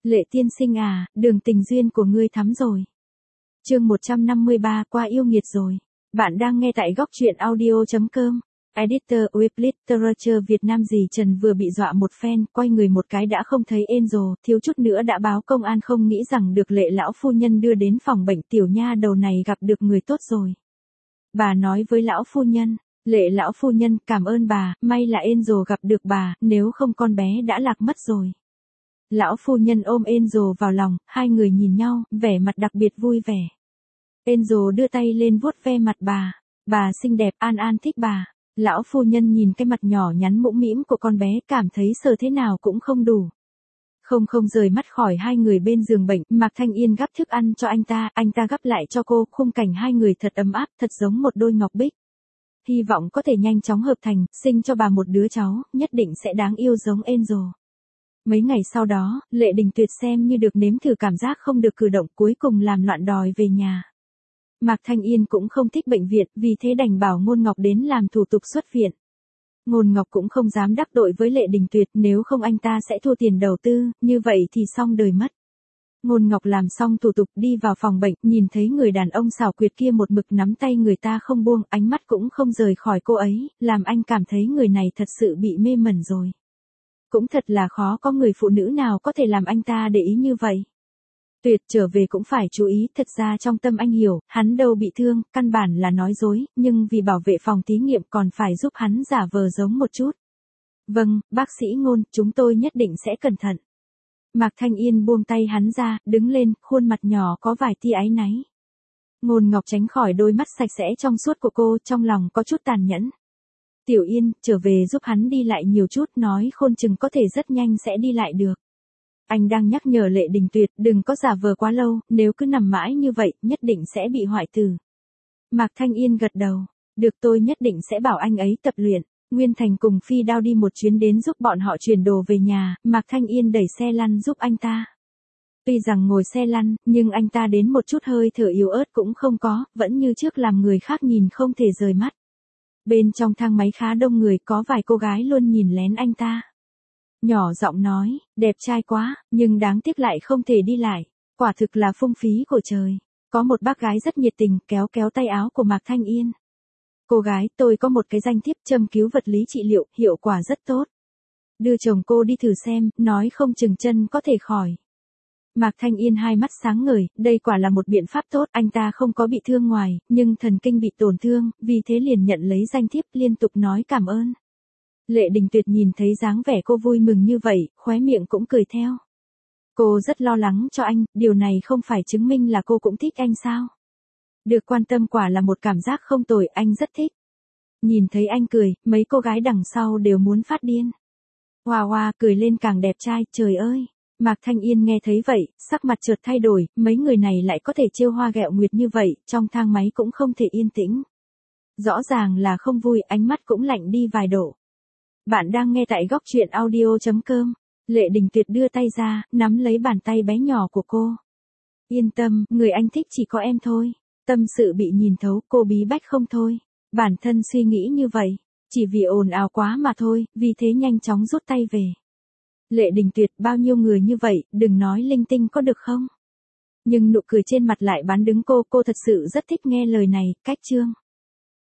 Lệ tiên sinh à, đường tình duyên của ngươi thắm rồi. Chương 153 qua yêu nghiệt rồi. Bạn đang nghe tại góc truyện audio.com. Editor Web Literature Việt Nam dì Trần vừa bị dọa một phen, quay người một cái đã không thấy Angel, thiếu chút nữa đã báo công an, không nghĩ rằng được Lệ lão phu nhân đưa đến phòng bệnh. Tiểu nha đầu này gặp được người tốt rồi. Bà nói với lão phu nhân, Lệ lão phu nhân cảm ơn bà, may là Angel gặp được bà, nếu không con bé đã lạc mất rồi. Lão phu nhân ôm Angel vào lòng, hai người nhìn nhau, vẻ mặt đặc biệt vui vẻ. Angel đưa tay lên vuốt ve mặt bà xinh đẹp, An An thích bà. Lão phu nhân nhìn cái mặt nhỏ nhắn mũm mĩm của con bé, cảm thấy sờ thế nào cũng không đủ. Không rời mắt khỏi hai người bên giường bệnh. Mạc Thanh Yên gắp thức ăn cho anh ta gắp lại cho cô, khung cảnh hai người thật ấm áp, thật giống một đôi ngọc bích. Hy vọng có thể nhanh chóng hợp thành, sinh cho bà một đứa cháu, nhất định sẽ đáng yêu giống Angel. Mấy ngày sau đó, Lệ Đình Tuyệt xem như được nếm thử cảm giác không được cử động, cuối cùng làm loạn đòi về nhà. Mạc Thanh Yên cũng không thích bệnh viện, vì thế đành bảo Ngôn Ngọc đến làm thủ tục xuất viện. Ngôn Ngọc cũng không dám đắc tội với Lệ Đình Tuyệt, nếu không anh ta sẽ thua tiền đầu tư, như vậy thì xong đời mất. Ngôn Ngọc làm xong thủ tục đi vào phòng bệnh, nhìn thấy người đàn ông xảo quyệt kia một mực nắm tay người ta không buông, ánh mắt cũng không rời khỏi cô ấy, làm anh cảm thấy người này thật sự bị mê mẩn rồi. Cũng thật là khó có người phụ nữ nào có thể làm anh ta để ý như vậy. Tuyệt trở về cũng phải chú ý, thật ra trong tâm anh hiểu, hắn đâu bị thương, căn bản là nói dối, nhưng vì bảo vệ phòng thí nghiệm còn phải giúp hắn giả vờ giống một chút. Vâng, bác sĩ Ngôn, chúng tôi nhất định sẽ cẩn thận. Mạc Thanh Yên buông tay hắn ra, đứng lên, khuôn mặt nhỏ có vài tia áy náy. Ngôn Ngọc tránh khỏi đôi mắt sạch sẽ trong suốt của cô, trong lòng có chút tàn nhẫn. Tiểu Yên, trở về giúp hắn đi lại nhiều chút, nói khôn chừng có thể rất nhanh sẽ đi lại được. Anh đang nhắc nhở Lệ Đình Tuyệt, đừng có giả vờ quá lâu, nếu cứ nằm mãi như vậy, nhất định sẽ bị hoại tử. Mạc Thanh Yên gật đầu, được, tôi nhất định sẽ bảo anh ấy tập luyện. Nguyên Thành cùng Phi Đao đi một chuyến đến giúp bọn họ chuyển đồ về nhà, Mạc Thanh Yên đẩy xe lăn giúp anh ta. Tuy rằng ngồi xe lăn, nhưng anh ta đến một chút hơi thở yếu ớt cũng không có, vẫn như trước làm người khác nhìn không thể rời mắt. Bên trong thang máy khá đông người, có vài cô gái luôn nhìn lén anh ta. Nhỏ giọng nói, đẹp trai quá, nhưng đáng tiếc lại không thể đi lại, quả thực là phung phí của trời. Có một bác gái rất nhiệt tình, kéo tay áo của Mạc Thanh Yên. Cô gái, tôi có một cái danh thiếp châm cứu vật lý trị liệu, hiệu quả rất tốt. Đưa chồng cô đi thử xem, nói không chừng chân có thể khỏi. Mạc Thanh Yên hai mắt sáng ngời, đây quả là một biện pháp tốt, anh ta không có bị thương ngoài, nhưng thần kinh bị tổn thương, vì thế liền nhận lấy danh thiếp, liên tục nói cảm ơn. Lệ Đình Tuyệt nhìn thấy dáng vẻ cô vui mừng như vậy, khóe miệng cũng cười theo. Cô rất lo lắng cho anh, điều này không phải chứng minh là cô cũng thích anh sao? Được quan tâm quả là một cảm giác không tồi, anh rất thích. Nhìn thấy anh cười, mấy cô gái đằng sau đều muốn phát điên. Hoa cười lên càng đẹp trai, trời ơi. Mạc Thanh Yên nghe thấy vậy, sắc mặt chợt thay đổi, mấy người này lại có thể trêu hoa ghẹo nguyệt như vậy, trong thang máy cũng không thể yên tĩnh. Rõ ràng là không vui, ánh mắt cũng lạnh đi vài độ. Bạn đang nghe tại góc truyện audio.com. Lệ Đình Tuyệt đưa tay ra, nắm lấy bàn tay bé nhỏ của cô. Yên tâm, người anh thích chỉ có em thôi. Tâm sự bị nhìn thấu, cô bí bách không thôi. Bản thân suy nghĩ như vậy, chỉ vì ồn ào quá mà thôi, vì thế nhanh chóng rút tay về. Lệ Đình Tuyệt, bao nhiêu người như vậy, đừng nói linh tinh có được không? Nhưng nụ cười trên mặt lại bán đứng cô thật sự rất thích nghe lời này, cách chương.